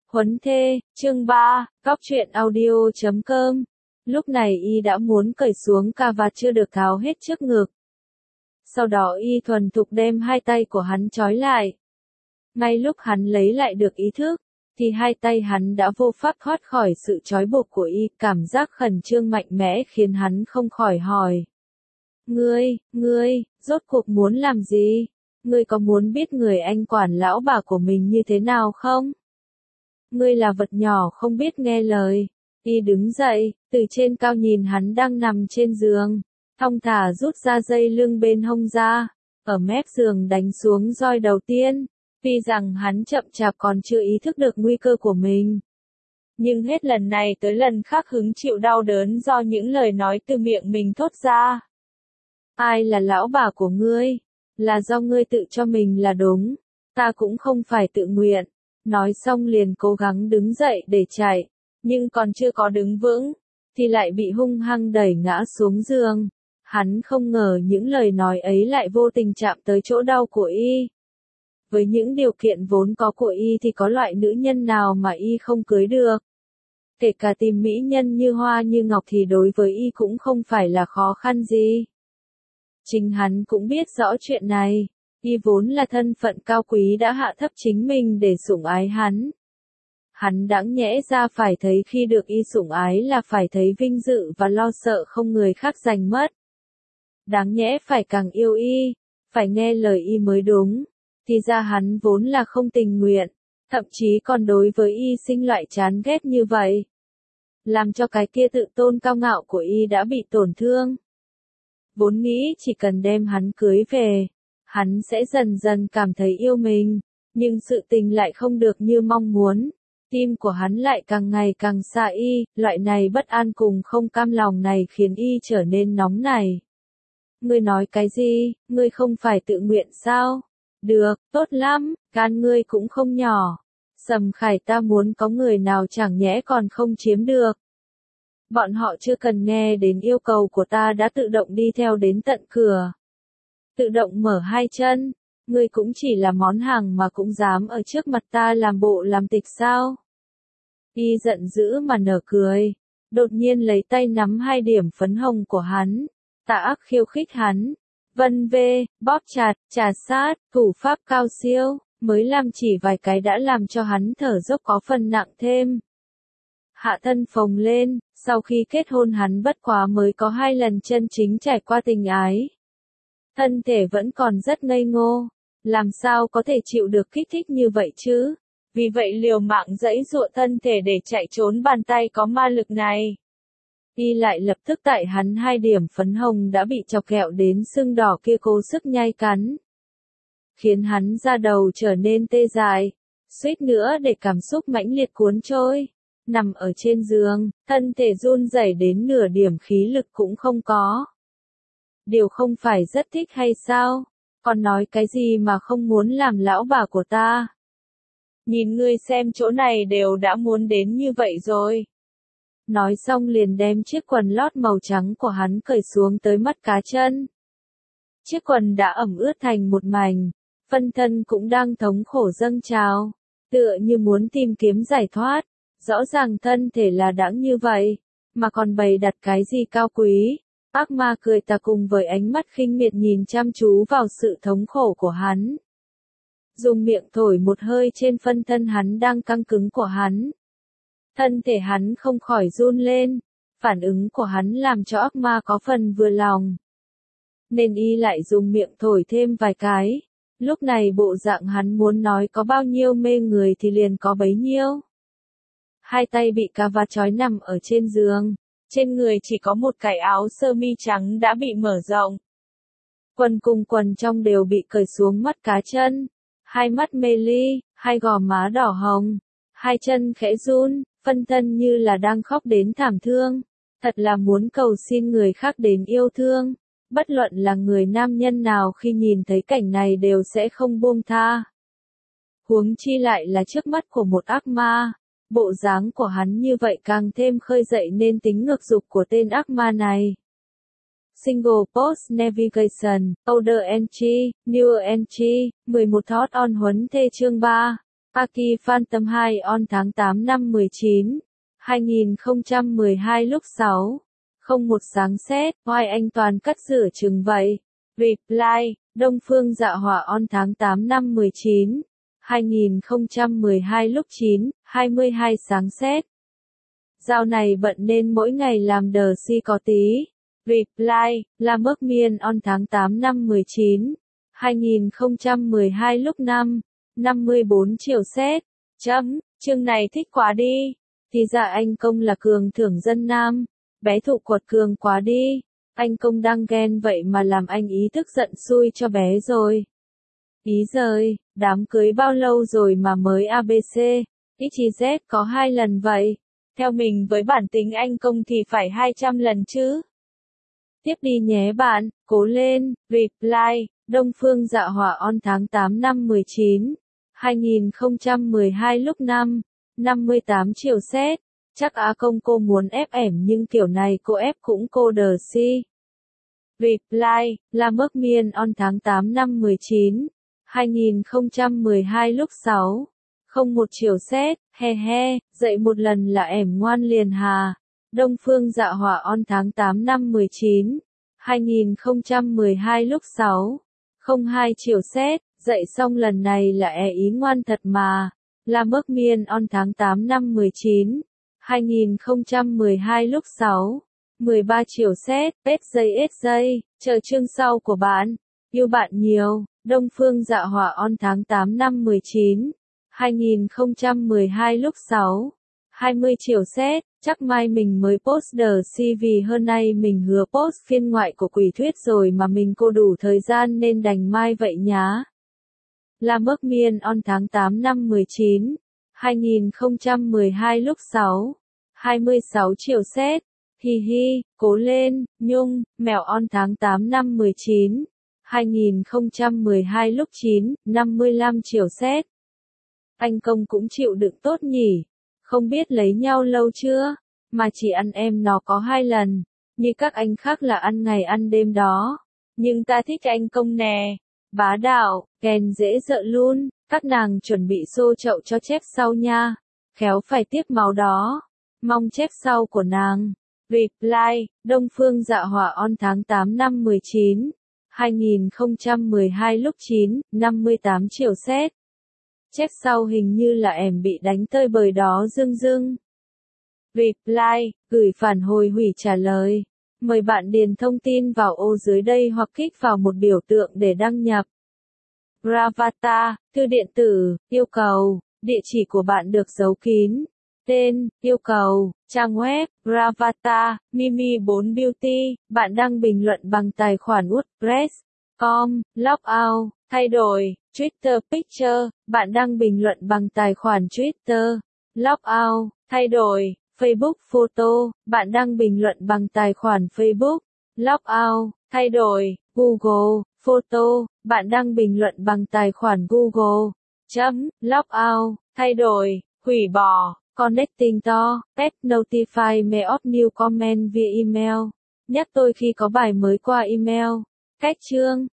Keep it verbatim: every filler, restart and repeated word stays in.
Huấn thê, chương ba, Góc truyện audio chấm com. Lúc này y đã muốn cởi xuống cà vạt chưa được tháo hết trước ngực. Sau đó y thuần thục đem hai tay của hắn trói lại. Ngay lúc hắn lấy lại được ý thức, thì hai tay hắn đã vô pháp thoát khỏi sự trói buộc của y, cảm giác khẩn trương mạnh mẽ khiến hắn không khỏi hỏi. Ngươi, ngươi, rốt cuộc muốn làm gì? Ngươi có muốn biết người anh quản lão bà của mình như thế nào không? Ngươi là vật nhỏ không biết nghe lời. Y đứng dậy, từ trên cao nhìn hắn đang nằm trên giường, thong thả rút ra dây lưng bên hông ra, ở mép giường đánh xuống roi đầu tiên. Tuy rằng hắn chậm chạp còn chưa ý thức được nguy cơ của mình, nhưng hết lần này tới lần khác hứng chịu đau đớn do những lời nói từ miệng mình thốt ra. Ai là lão bà của ngươi? Là do ngươi tự cho mình là đúng, ta cũng không phải tự nguyện. Nói xong liền cố gắng đứng dậy để chạy, nhưng còn chưa có đứng vững, thì lại bị hung hăng đẩy ngã xuống giường. Hắn không ngờ những lời nói ấy lại vô tình chạm tới chỗ đau của y. Với những điều kiện vốn có của y thì có loại nữ nhân nào mà y không cưới được. Kể cả tìm mỹ nhân như hoa như ngọc thì đối với y cũng không phải là khó khăn gì. Chính hắn cũng biết rõ chuyện này. Y vốn là thân phận cao quý đã hạ thấp chính mình để sủng ái hắn. Hắn đáng nhẽ ra phải thấy khi được y sủng ái là phải thấy vinh dự và lo sợ không người khác giành mất. Đáng nhẽ phải càng yêu y, phải nghe lời y mới đúng. Thì ra hắn vốn là không tình nguyện, thậm chí còn đối với y sinh loại chán ghét như vậy. Làm cho cái kia tự tôn cao ngạo của y đã bị tổn thương. Vốn nghĩ chỉ cần đem hắn cưới về, hắn sẽ dần dần cảm thấy yêu mình, nhưng sự tình lại không được như mong muốn. Tim của hắn lại càng ngày càng xa y, loại này bất an cùng không cam lòng này khiến y trở nên nóng này. Ngươi nói cái gì, ngươi không phải tự nguyện sao? Được, tốt lắm, gan ngươi cũng không nhỏ. Sầm Khải ta muốn có người nào chẳng nhẽ còn không chiếm được. Bọn họ chưa cần nghe đến yêu cầu của ta đã tự động đi theo đến tận cửa. Tự động mở hai chân, ngươi cũng chỉ là món hàng mà cũng dám ở trước mặt ta làm bộ làm tịch sao? Y giận dữ mà nở cười, đột nhiên lấy tay nắm hai điểm phấn hồng của hắn, tà ác khiêu khích hắn, vân vê, bóp chặt, trà sát, thủ pháp cao siêu, mới làm chỉ vài cái đã làm cho hắn thở dốc có phần nặng thêm. Hạ thân phồng lên, sau khi kết hôn hắn bất quá mới có hai lần chân chính trải qua tình ái. Thân thể vẫn còn rất ngây ngô, làm sao có thể chịu được kích thích như vậy chứ? Vì vậy liều mạng giãy giụa thân thể để chạy trốn bàn tay có ma lực này. Y lại lập tức tại hắn hai điểm phấn hồng đã bị chọc ghẹo đến sưng đỏ kia cố sức nhai cắn. Khiến hắn da đầu trở nên tê dại, suýt nữa để cảm xúc mãnh liệt cuốn trôi. Nằm ở trên giường, thân thể run rẩy đến nửa điểm khí lực cũng không có. Điều không phải rất thích hay sao? Còn nói cái gì mà không muốn làm lão bà của ta? Nhìn ngươi xem chỗ này đều đã muốn đến như vậy rồi. Nói xong liền đem chiếc quần lót màu trắng của hắn cởi xuống tới mắt cá chân. Chiếc quần đã ẩm ướt thành một mảnh, phân thân cũng đang thống khổ dâng trào, tựa như muốn tìm kiếm giải thoát. Rõ ràng thân thể là đãng như vậy, mà còn bày đặt cái gì cao quý. Ác ma cười tà cùng với ánh mắt khinh miệt nhìn chăm chú vào sự thống khổ của hắn. Dùng miệng thổi một hơi trên phân thân hắn đang căng cứng của hắn. Thân thể hắn không khỏi run lên, phản ứng của hắn làm cho ác ma có phần vừa lòng. Nên y lại dùng miệng thổi thêm vài cái. Lúc này bộ dạng hắn muốn nói có bao nhiêu mê người thì liền có bấy nhiêu. Hai tay bị cà vạt trói nằm ở trên giường, trên người chỉ có một cái áo sơ mi trắng đã bị mở rộng. Quần cùng quần trong đều bị cởi xuống mắt cá chân, hai mắt mê ly, hai gò má đỏ hồng, hai chân khẽ run, phân thân như là đang khóc đến thảm thương, thật là muốn cầu xin người khác đến yêu thương. Bất luận là người nam nhân nào khi nhìn thấy cảnh này đều sẽ không buông tha. Huống chi lại là trước mắt của một ác ma. Bộ dáng của hắn như vậy càng thêm khơi dậy nên tính ngược dục của tên ác ma này. Single Post Navigation, Order Entry, New Entry, mười một Thought on Huấn thê chương ba. Aki Phantom hai on tháng tám năm mười chín, hai nghìn không trăm mười hai lúc sáu không một sáng xét, why anh toàn cắt rửa chừng vậy? Reply, Đông Phương Dạ Hỏa on tháng tám năm mười chín, hai nghìn không trăm mười hai lúc chín hai mươi hai sáng xét. Dạo này bận nên mỗi ngày làm đờ si có tí. Reply, La Mốc Miên on tháng tám năm mười chín, hai nghìn không trăm mười hai lúc năm năm mươi bốn chiều xét. Chấm, chương này thích quá đi. Thì ra anh Công là cường thưởng dân nam. Bé thụ quật cường quá đi. Anh Công đang ghen vậy mà làm anh ý tức giận xui cho bé rồi. Ý giời, đám cưới bao lâu rồi mà mới a bê xê, ích zét có hai lần vậy. Theo mình với bản tính anh Công thì phải hai trăm lần chứ. Tiếp đi nhé bạn, cố lên. Reply, Đông Phương Dạ Hỏa on tháng tám năm mười chín, hai nghìn không trăm mười hai lúc năm năm mươi tám chiều xét. Chắc Á Công cô muốn ép ẻm nhưng kiểu này cô ép cũng cô đờ si. Reply, La Mốc Miên on tháng tám năm mười chín, hai nghìn không trăm mười hai lúc sáu không một chiều xét. He he, dậy một lần là ẻm ngoan liền hà. Đông Phương Dạ Hỏa on tháng tám năm mười chín, hai nghìn không trăm mười hai lúc sáu không hai chiều xét. Dậy xong lần này là e ý ngoan thật mà. La Mốc Miên on tháng tám năm mười chín, hai nghìn không trăm mười hai lúc sáu mười ba chiều xét. Ết giây ết giây, chờ chương sau của bạn. Yêu bạn nhiều. Đông Phương Dạ Hỏa on tháng tám năm mười chín, hai nghìn không trăm mười hai lúc sáu hai mươi chiều xét. Chắc mai mình mới post đờ si vì hơn nay mình hứa post phiên ngoại của Quỷ Thuyết rồi mà mình cô đủ thời gian nên đành mai vậy nhá. La Mốc Miên on tháng tám năm mười chín, hai nghìn không trăm mười hai lúc sáu hai mươi sáu chiều xét. Hi hi, cố lên. Nhung, mèo on tháng tám năm mười chín, hai nghìn không trăm mười hai lúc chín năm mươi lăm chiều xét. Anh Công cũng chịu đựng tốt nhỉ. Không biết lấy nhau lâu chưa, mà chỉ ăn em nó có hai lần, như các anh khác là ăn ngày ăn đêm đó. Nhưng ta thích anh Công nè. Bá đạo, kèn dễ sợ luôn. Các nàng chuẩn bị xô chậu cho chép sau nha. Khéo phải tiếc máu đó. Mong chép sau của nàng. Reply, Đông Phương Dạ Hỏa on tháng tám năm mười chín, hai nghìn không trăm mười hai lúc chín năm mươi tám chiều xét. Chép sau hình như là em bị đánh tơi bời đó dưng dưng. Reply, gửi phản hồi hủy trả lời. Mời bạn điền thông tin vào ô dưới đây hoặc kích vào một biểu tượng để đăng nhập. Gravata, thư điện tử, yêu cầu, địa chỉ của bạn được giấu kín. Tên, yêu cầu, trang web, Gravata, Mimi bốn Beauty, bạn đăng bình luận bằng tài khoản WordPress. Com, Logout, thay đổi, Twitter Picture, bạn đăng bình luận bằng tài khoản Twitter. Logout, thay đổi, Facebook Photo, bạn đăng bình luận bằng tài khoản Facebook. Logout, thay đổi, Google Photo, bạn đăng bình luận bằng tài khoản Google. Chấm, Logout, thay đổi, hủy bỏ. Connecting to, add notify me of new comment via email. Nhắc tôi khi có bài mới qua email. Cách chương